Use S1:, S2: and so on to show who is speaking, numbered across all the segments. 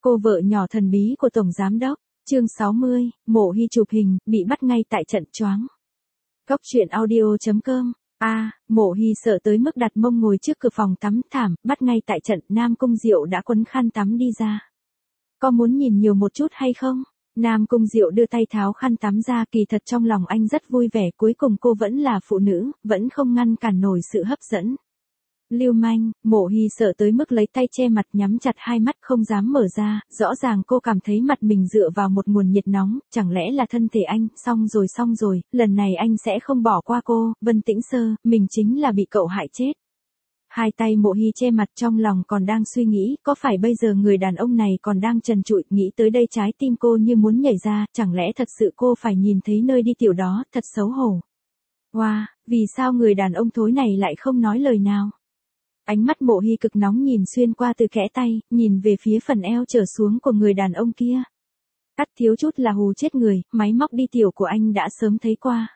S1: Cô vợ nhỏ thần bí của Tổng Giám Đốc, chương 60, Mộ Hy chụp hình, bị bắt ngay tại trận choáng. Góc truyện audio.com. Mộ Hy sợ tới mức đặt mông ngồi trước cửa phòng tắm thảm, bắt ngay tại trận. Nam Cung Diệu đã quấn khăn tắm đi ra. Có muốn nhìn nhiều một chút hay không? Nam Cung Diệu đưa tay tháo khăn tắm ra, kỳ thật trong lòng anh rất vui vẻ, cuối cùng cô vẫn là phụ nữ, vẫn không ngăn cản nổi sự hấp dẫn. Lưu manh. Mộ Hy sợ tới mức lấy tay che mặt, nhắm chặt hai mắt không dám mở ra, rõ ràng cô cảm thấy mặt mình dựa vào một nguồn nhiệt nóng, chẳng lẽ là thân thể anh, xong rồi, lần này anh sẽ không bỏ qua cô, Vân Tĩnh Sơ, mình chính là bị cậu hại chết. Hai tay Mộ Hy che mặt, trong lòng còn đang suy nghĩ, có phải bây giờ người đàn ông này còn đang trần trụi, nghĩ tới đây trái tim cô như muốn nhảy ra, chẳng lẽ thật sự cô phải nhìn thấy nơi đi tiểu đó, thật xấu hổ. Vì sao người đàn ông thối này lại không nói lời nào? Ánh mắt Mộ Hy cực nóng nhìn xuyên qua từ kẽ tay, nhìn về phía phần eo trở xuống của người đàn ông kia. Cắt thiếu chút là hù chết người, máy móc đi tiểu của anh đã sớm thấy qua.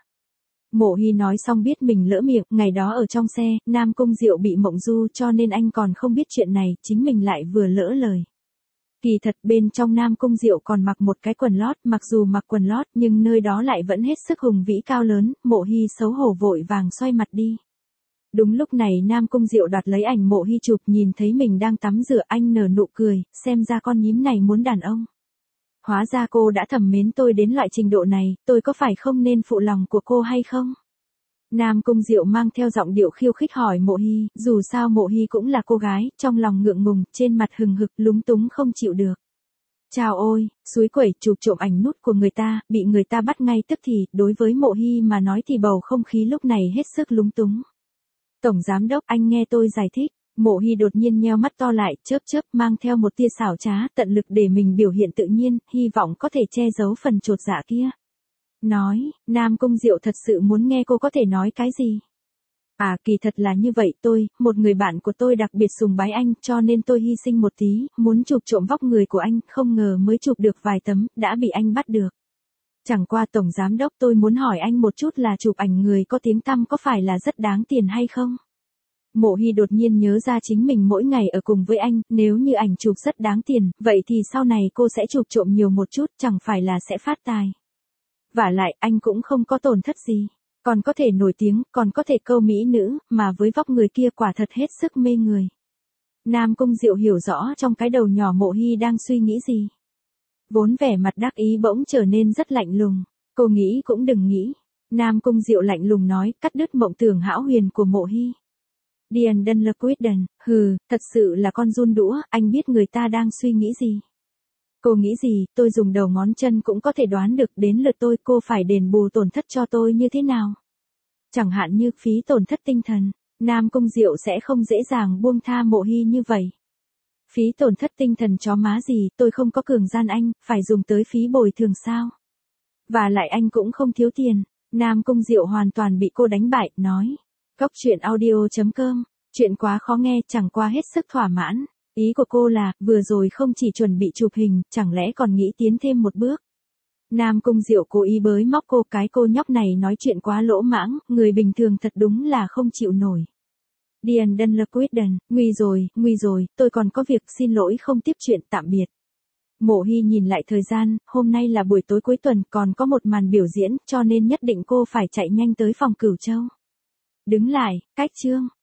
S1: Mộ Hy nói xong biết mình lỡ miệng, ngày đó ở trong xe, Nam Cung Diệu bị mộng du cho nên anh còn không biết chuyện này, chính mình lại vừa lỡ lời. Kỳ thật bên trong Nam Cung Diệu còn mặc một cái quần lót, mặc dù mặc quần lót nhưng nơi đó lại vẫn hết sức hùng vĩ cao lớn, Mộ Hy xấu hổ vội vàng xoay mặt đi. Đúng lúc này Nam Cung Diệu đoạt lấy ảnh Mộ Hy chụp, nhìn thấy mình đang tắm rửa, anh nở nụ cười, xem ra con nhím này muốn đàn ông. Hóa ra cô đã thầm mến tôi đến loại trình độ này, tôi có phải không nên phụ lòng của cô hay không? Nam Cung Diệu mang theo giọng điệu khiêu khích hỏi Mộ Hy, dù sao Mộ Hy cũng là cô gái, trong lòng ngượng ngùng, trên mặt hừng hực, lúng túng không chịu được. Chào ôi, suối quẩy, chụp trộm ảnh nút của người ta, bị người ta bắt ngay tức thì, đối với Mộ Hy mà nói thì bầu không khí lúc này hết sức lúng túng. Tổng Giám Đốc, anh nghe tôi giải thích. Mộ Hy đột nhiên nheo mắt to lại, chớp mang theo một tia xảo trá, tận lực để mình biểu hiện tự nhiên, hy vọng có thể che giấu phần chột dạ kia. Nói, Nam Cung Diệu thật sự muốn nghe cô có thể nói cái gì. Kỳ thật là như vậy, một người bạn của tôi đặc biệt sùng bái anh, cho nên tôi hy sinh một tí, muốn chụp trộm vóc người của anh, không ngờ mới chụp được vài tấm, đã bị anh bắt được. Chẳng qua Tổng Giám Đốc, tôi muốn hỏi anh một chút là chụp ảnh người có tiếng tăm có phải là rất đáng tiền hay không? Mộ Hy đột nhiên nhớ ra chính mình mỗi ngày ở cùng với anh, nếu như ảnh chụp rất đáng tiền, vậy thì sau này cô sẽ chụp trộm nhiều một chút, chẳng phải là sẽ phát tài. Vả lại, anh cũng không có tổn thất gì, còn có thể nổi tiếng, còn có thể câu mỹ nữ, mà với vóc người kia quả thật hết sức mê người. Nam Cung Diệu hiểu rõ trong cái đầu nhỏ Mộ Hy đang suy nghĩ gì. Vốn vẻ mặt đắc ý bỗng trở nên rất lạnh lùng, cô nghĩ cũng đừng nghĩ. Nam Cung Diệu lạnh lùng nói, cắt đứt mộng tưởng hão huyền của Mộ Hy. Điền Đân Lơ Quyết Đần, thật sự là con giun đũa, anh biết người ta đang suy nghĩ gì. Cô nghĩ gì, tôi dùng đầu ngón chân cũng có thể đoán được, đến lượt tôi, cô phải đền bù tổn thất cho tôi như thế nào. Chẳng hạn như phí tổn thất tinh thần, Nam Cung Diệu sẽ không dễ dàng buông tha Mộ Hy như vậy. Phí tổn thất tinh thần chó má gì, tôi không có cường gian anh, phải dùng tới phí bồi thường sao. Và lại anh cũng không thiếu tiền. Nam Cung Diệu hoàn toàn bị cô đánh bại, nói. Góc truyện audio.com, chuyện quá khó nghe, chẳng qua hết sức thỏa mãn. Ý của cô là, vừa rồi không chỉ chuẩn bị chụp hình, chẳng lẽ còn nghĩ tiến thêm một bước. Nam Cung Diệu cố ý bới móc cô, cái cô nhóc này nói chuyện quá lỗ mãng, người bình thường thật đúng là không chịu nổi. Điền Đân Lơ Quyết Đần, nguy rồi, tôi còn có việc, xin lỗi không tiếp chuyện, tạm biệt. Mộ Hy nhìn lại thời gian, hôm nay là buổi tối cuối tuần, còn có một màn biểu diễn, cho nên nhất định cô phải chạy nhanh tới phòng Cửu Châu. Đứng lại, cách chương.